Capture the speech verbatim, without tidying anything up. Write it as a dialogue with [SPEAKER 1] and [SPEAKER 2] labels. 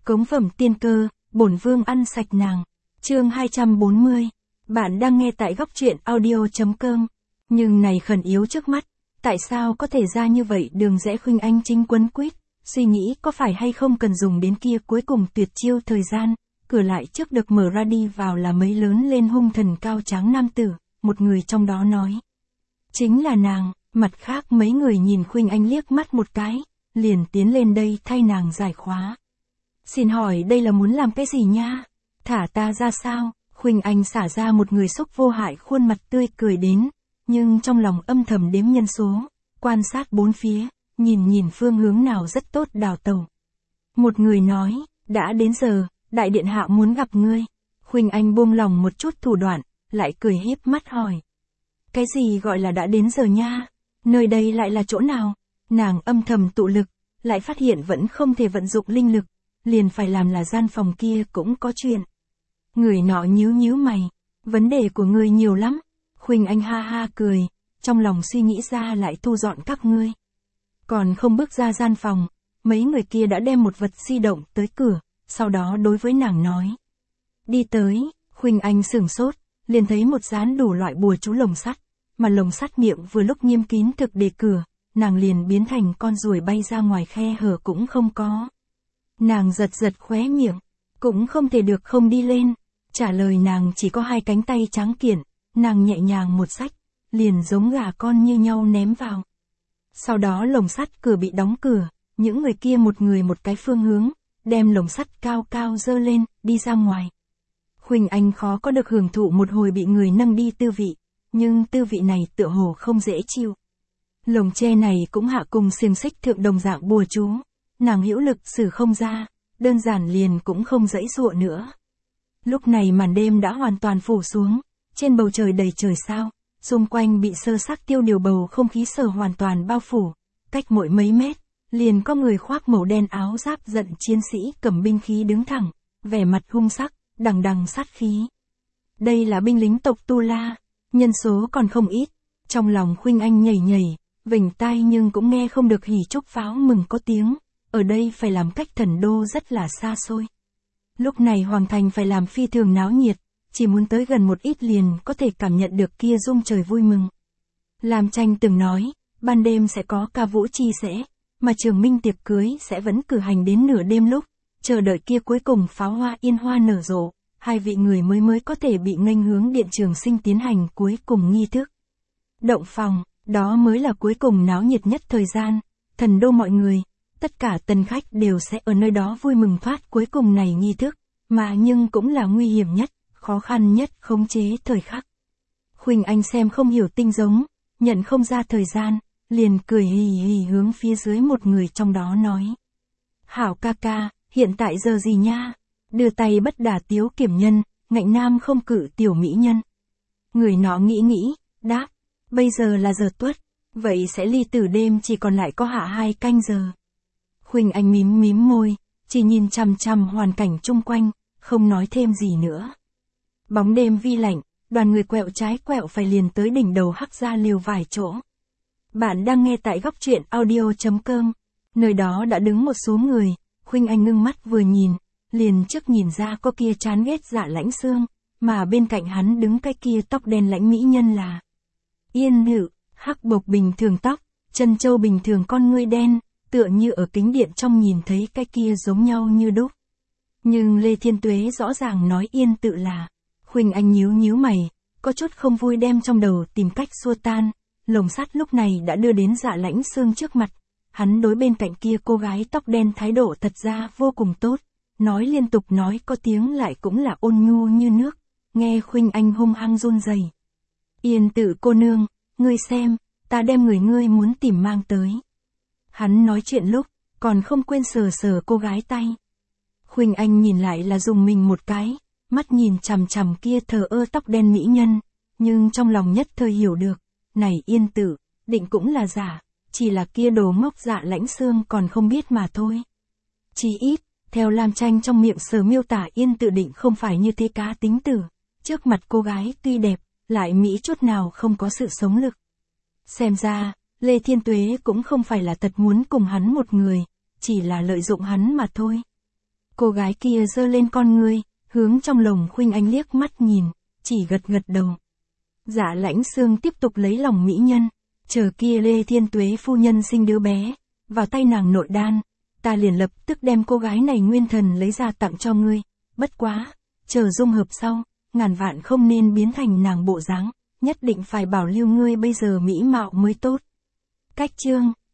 [SPEAKER 1] Cống phẩm tiên cơ, bổn vương ăn sạch nàng. Chương hai trăm bốn mươi. Bạn đang nghe tại góc truyện audio chấm com. Nhưng này khẩn yếu trước mắt, tại sao có thể ra như vậy? Đường rẽ khuynh anh chính quấn quýt, suy nghĩ có phải hay không cần dùng đến kia cuối cùng tuyệt chiêu thời gian. Cửa lại trước được mở ra, đi vào là mấy lớn lên hung thần cao tráng nam tử, một người trong đó nói. Chính là nàng. Mặt khác mấy người nhìn khuynh anh liếc mắt một cái, liền tiến lên đây thay nàng giải khóa. Xin hỏi đây là muốn làm cái gì nha? Thả ta ra sao? Khuynh anh xả ra một người xúc vô hại, khuôn mặt tươi cười đến, nhưng trong lòng âm thầm đếm nhân số, quan sát bốn phía, nhìn nhìn phương hướng nào rất tốt đào tẩu. Một người nói, đã đến giờ, đại điện hạ muốn gặp ngươi. Khuynh anh buông lòng một chút thủ đoạn, lại cười híp mắt hỏi. Cái gì gọi là đã đến giờ nha? Nơi đây lại là chỗ nào? Nàng âm thầm tụ lực, lại phát hiện vẫn không thể vận dụng linh lực, liền phải làm là gian phòng kia cũng có chuyện. Người nọ nhíu nhíu mày, vấn đề của ngươi nhiều lắm. Khuynh anh ha ha cười, trong lòng suy nghĩ ra lại thu dọn các ngươi. Còn không bước ra gian phòng, mấy người kia đã đem một vật di động tới cửa, sau đó đối với nàng nói. Đi tới. Khuynh anh sửng sốt, liền thấy một dán đủ loại bùa chú lồng sắt, mà lồng sắt miệng vừa lúc nghiêm kín thực để cửa, nàng liền biến thành con ruồi bay ra ngoài, khe hở cũng không có. Nàng giật giật khóe miệng, cũng không thể được không đi lên. Trả lời nàng chỉ có hai cánh tay trắng kiện, nàng nhẹ nhàng một xách, liền giống gà con như nhau ném vào. Sau đó lồng sắt cửa bị đóng cửa, những người kia một người một cái phương hướng, đem lồng sắt cao cao dơ lên, đi ra ngoài. Khuynh anh khó có được hưởng thụ một hồi bị người nâng đi tư vị, nhưng tư vị này tựa hồ không dễ chịu. Lồng tre này cũng hạ cùng xiềng xích thượng đồng dạng bùa chú, nàng hữu lực xử không ra, đơn giản liền cũng không dãy dụa nữa. Lúc này màn đêm đã hoàn toàn phủ xuống, trên bầu trời đầy trời sao, xung quanh bị sơ xác tiêu điều bầu không khí sở hoàn toàn bao phủ, cách mỗi mấy mét, liền có người khoác màu đen áo giáp giận chiến sĩ cầm binh khí đứng thẳng, vẻ mặt hung sắc, đằng đằng sát khí. Đây là binh lính tộc Tu La, nhân số còn không ít, trong lòng khuynh anh nhảy nhảy, vểnh tai nhưng cũng nghe không được hỉ chúc pháo mừng có tiếng, ở đây phải làm cách thần đô rất là xa xôi. Lúc này hoàng thành phải làm phi thường náo nhiệt, chỉ muốn tới gần một ít liền có thể cảm nhận được kia rung trời vui mừng. Lam Tranh từng nói, ban đêm sẽ có ca vũ chi sẽ, mà Trường Minh tiệc cưới sẽ vẫn cử hành đến nửa đêm, lúc chờ đợi kia cuối cùng pháo hoa yên hoa nở rộ, hai vị người mới mới có thể bị nghênh hướng điện Trường Sinh tiến hành cuối cùng nghi thức. Động phòng, đó mới là cuối cùng náo nhiệt nhất thời gian, thần đô mọi người, tất cả tân khách đều sẽ ở nơi đó vui mừng thoát cuối cùng này nghi thức, mà nhưng cũng là nguy hiểm nhất, khó khăn nhất khống chế thời khắc. Khuynh anh xem không hiểu tinh giống, nhận không ra thời gian, liền cười hì hì hướng phía dưới một người trong đó nói. Hảo ca ca, hiện tại giờ gì nha? Đưa tay bất đả tiếu kiểm nhân, ngạnh nam không cự tiểu mỹ nhân. Người nọ nghĩ nghĩ, đáp, bây giờ là giờ tuất, vậy sẽ ly tử đêm chỉ còn lại có hạ hai canh giờ. Khuynh anh mím mím môi, chỉ nhìn chằm chằm hoàn cảnh chung quanh, không nói thêm gì nữa. Bóng đêm vi lạnh, đoàn người quẹo trái quẹo phải liền tới đỉnh đầu hắc ra liều vài chỗ. Bạn đang nghe tại góc truyện audio chấm com, nơi đó đã đứng một số người, khuynh anh ngưng mắt vừa nhìn, liền trước nhìn ra có kia chán ghét Dạ Lãnh Xương, mà bên cạnh hắn đứng cái kia tóc đen lãnh mỹ nhân là Yên Nữ, hắc bộc bình thường tóc, chân châu bình thường con ngươi đen, tựa như ở kính điện trong nhìn thấy cái kia giống nhau như đúc. Nhưng Lê Thiên Tuế rõ ràng nói Yên Tự là. Khuynh anh nhíu nhíu mày, có chút không vui đem trong đầu tìm cách xua tan. Lồng sắt lúc này đã đưa đến Dạ Lãnh Xương trước mặt, hắn đối bên cạnh kia cô gái tóc đen thái độ thật ra vô cùng tốt, nói liên tục nói có tiếng lại cũng là ôn nhu như nước, nghe khuynh anh hung hăng run rẩy. Yên Tự cô nương, ngươi xem, ta đem người ngươi muốn tìm mang tới. Hắn nói chuyện lúc, còn không quên sờ sờ cô gái tay. Khuynh anh nhìn lại là dùng mình một cái, mắt nhìn chằm chằm kia thờ ơ tóc đen mỹ nhân, nhưng trong lòng nhất thời hiểu được, này Yên Tử, định cũng là giả, chỉ là kia đồ ngốc Dạ Lãnh Xương còn không biết mà thôi. Chỉ ít, theo Lam Tranh trong miệng sở miêu tả Yên Tử định không phải như thế cá tính tử, trước mặt cô gái tuy đẹp, lại mỹ chút nào không có sự sống lực. Xem ra, Lê Thiên Tuế cũng không phải là thật muốn cùng hắn một người, chỉ là lợi dụng hắn mà thôi. Cô gái kia giơ lên con ngươi, hướng trong lồng Khuynh Anh liếc mắt nhìn, chỉ gật gật đầu. Dạ Lãnh Xương tiếp tục lấy lòng mỹ nhân, chờ kia Lê Thiên Tuế phu nhân sinh đứa bé, vào tay nàng nội đan, ta liền lập tức đem cô gái này nguyên thần lấy ra tặng cho ngươi, bất quá, chờ dung hợp sau, ngàn vạn không nên biến thành nàng bộ dáng, nhất định phải bảo lưu ngươi bây giờ mỹ mạo mới tốt. Cách chương